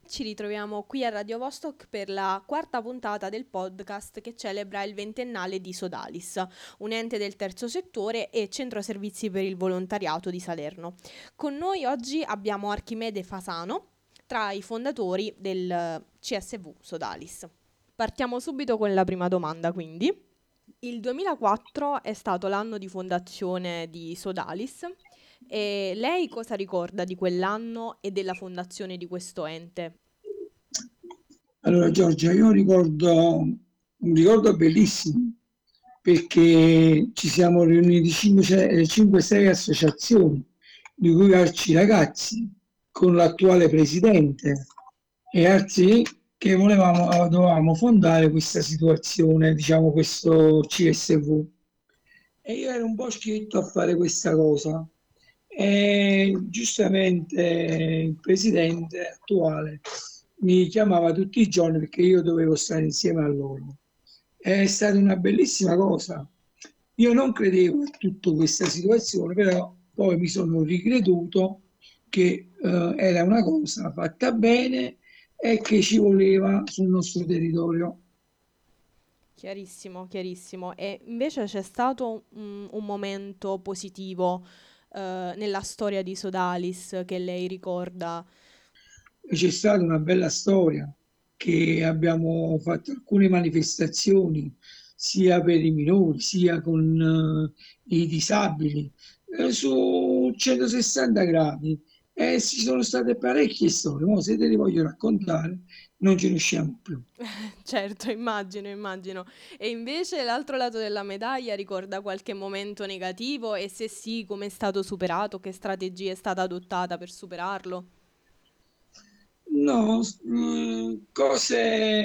Ci ritroviamo qui a Radio Vostok per la quarta puntata del podcast che celebra il ventennale di Sodalis, un ente del terzo settore e centro servizi per il volontariato di Salerno. Con noi oggi abbiamo Archimede Fasano, tra i fondatori del CSV Sodalis. Partiamo subito con la prima domanda, quindi. Il 2004 è stato l'anno di fondazione di Sodalis e lei cosa ricorda di quell'anno e della fondazione di questo ente? Allora Giorgia, io ricordo un ricordo bellissimo perché ci siamo riuniti 5-6 associazioni, di cui Arci Ragazzi, con l'attuale presidente e Arci che dovevamo fondare questa situazione, diciamo questo CSV. E io ero un po' schietto a fare questa cosa. E giustamente il presidente attuale mi chiamava tutti i giorni perché io dovevo stare insieme a loro. È stata una bellissima cosa. Io non credevo a tutta questa situazione, però poi mi sono ricreduto che era una cosa fatta bene e che ci voleva sul nostro territorio. Chiarissimo, chiarissimo. E invece c'è stato un momento positivo nella storia di Sodalis che lei ricorda? C'è stata una bella storia che abbiamo fatto alcune manifestazioni sia per i minori sia con i disabili su 160 gradi e ci sono state parecchie storie. Mo se te le voglio raccontare non ci riusciamo più. Certo, immagino, immagino. E invece l'altro lato della medaglia ricorda qualche momento negativo e se sì, come è stato superato, che strategia è stata adottata per superarlo? No, cose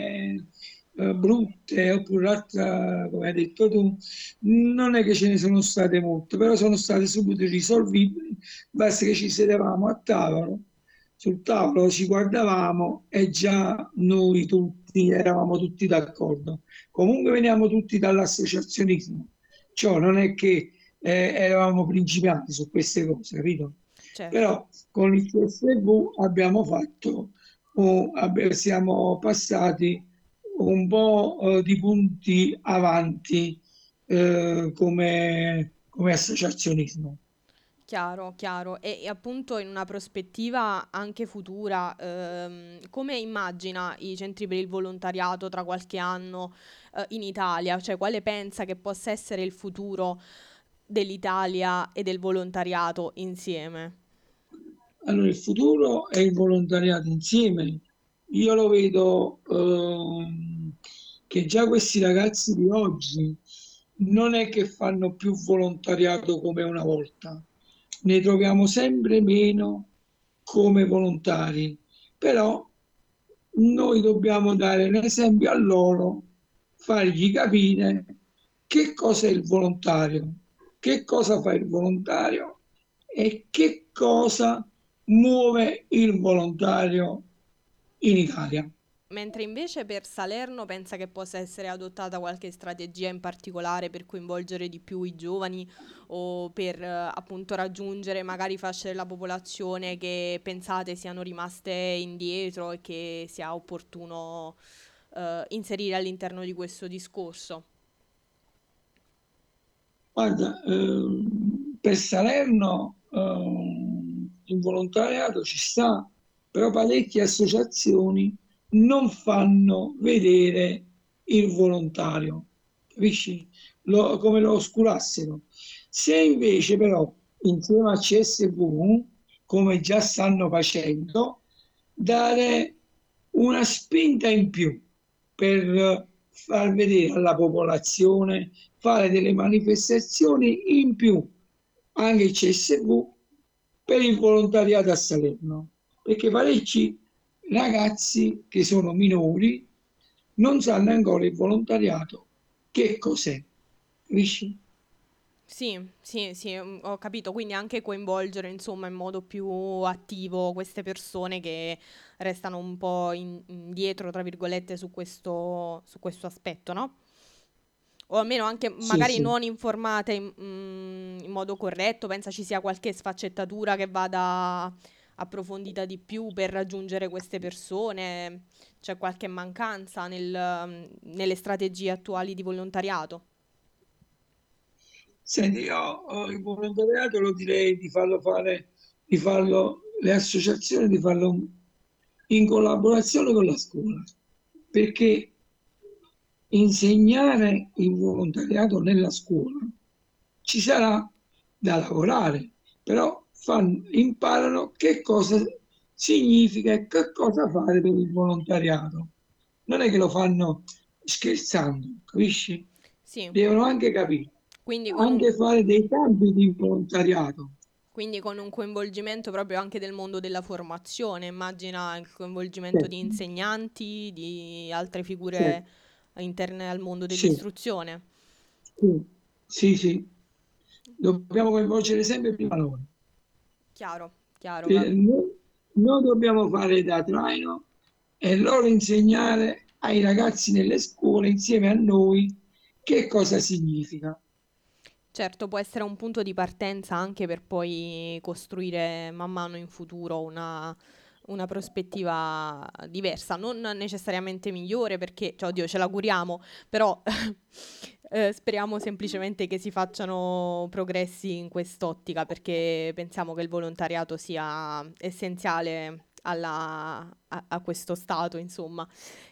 brutte oppure altra, come hai detto tu, non è che ce ne sono state molte, però sono state subito risolvibili. Basta che ci sedevamo a tavolo, sul tavolo ci guardavamo e già noi tutti eravamo tutti d'accordo. Comunque veniamo tutti dall'associazionismo, cioè non è che eravamo principianti su queste cose, capito? Certo. Però con il CSV abbiamo fatto siamo passati un po' di punti avanti come associazionismo. Chiaro, chiaro. E appunto in una prospettiva anche futura, come immagina i centri per il volontariato tra qualche anno, in Italia? Cioè, quale pensa che possa essere il futuro dell'Italia e del volontariato insieme? Allora, il futuro è il volontariato insieme. Io lo vedo che già questi ragazzi di oggi non è che fanno più volontariato come una volta, ne troviamo sempre meno come volontari, però noi dobbiamo dare l'esempio a loro, fargli capire che cosa è il volontario, che cosa fa il volontario e che cosa muove il volontario in Italia. Mentre invece per Salerno pensa che possa essere adottata qualche strategia in particolare per coinvolgere di più i giovani o per appunto raggiungere magari fasce della popolazione che pensate siano rimaste indietro e che sia opportuno inserire all'interno di questo discorso. Guarda, per Salerno il volontariato ci sta, però parecchie associazioni non fanno vedere il volontario, capisci? Come lo oscurassero. Se invece però insieme al CSV, come già stanno facendo, dare una spinta in più per far vedere alla popolazione, fare delle manifestazioni in più, anche il CSV, per il volontariato a Salerno, perché parecchi ragazzi che sono minori non sanno ancora il volontariato che cos'è, capisci? Sì, sì, sì, ho capito, quindi anche coinvolgere insomma in modo più attivo queste persone che restano un po' indietro, tra virgolette, su questo aspetto, no? O almeno anche Sì, magari sì. non informate in modo corretto, pensa ci sia qualche sfaccettatura che vada approfondita di più per raggiungere queste persone? C'è qualche mancanza nelle strategie attuali di volontariato? Senti, io il volontariato lo direi di farlo fare, le associazioni di farlo in collaborazione con la scuola, perché insegnare il volontariato nella scuola ci sarà da lavorare, però imparano che cosa significa e che cosa fare per il volontariato. Non è che lo fanno scherzando, capisci? Sì, Devono anche capire, quindi con un, anche fare dei campi di volontariato. quindi con un coinvolgimento proprio anche del mondo della formazione, immagina il coinvolgimento di Certo, insegnanti, di altre figure certo, interne al mondo sì, dell'istruzione. sì, sì, sì. Dobbiamo coinvolgere sempre prima noi. Chiaro, chiaro. Noi dobbiamo fare da traino e loro insegnare ai ragazzi nelle scuole insieme a noi che cosa significa. Certo, può essere un punto di partenza anche per poi costruire man mano in futuro una prospettiva diversa, non necessariamente migliore perché, cioè, oddio, ce l'auguriamo, però speriamo semplicemente che si facciano progressi in quest'ottica perché pensiamo che il volontariato sia essenziale a questo stato, insomma.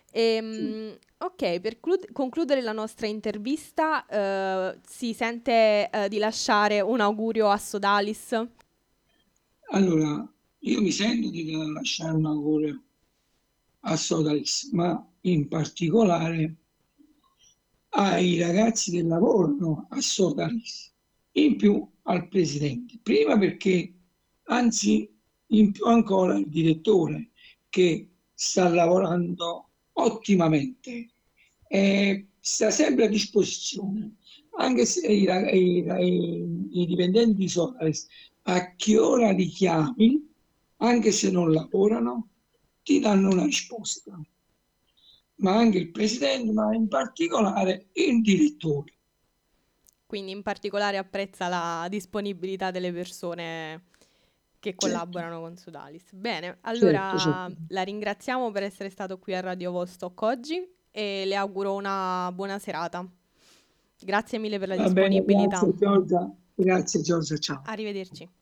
Ok, per concludere la nostra intervista, si sente di lasciare un augurio a Sodalis? Allora, io mi sento di lasciare un augurio a Sodalis, ma in particolare ai ragazzi che lavorano a Sodalis, in più al presidente. Prima perché, anzi, in più ancora al direttore che sta lavorando ottimamente e sta sempre a disposizione, anche se i dipendenti di Sodalis a che ora li chiami, anche se non lavorano, ti danno una risposta, ma anche il presidente, ma in particolare il direttore. Quindi in particolare apprezza la disponibilità delle persone che Certo, collaborano con Sodalis. Bene, certo, allora certo. la ringraziamo per essere stato qui a Radio Vostok oggi e le auguro una buona serata. Grazie mille per la Va bene, disponibilità. grazie Giorgia, grazie Giorgia, ciao. Arrivederci.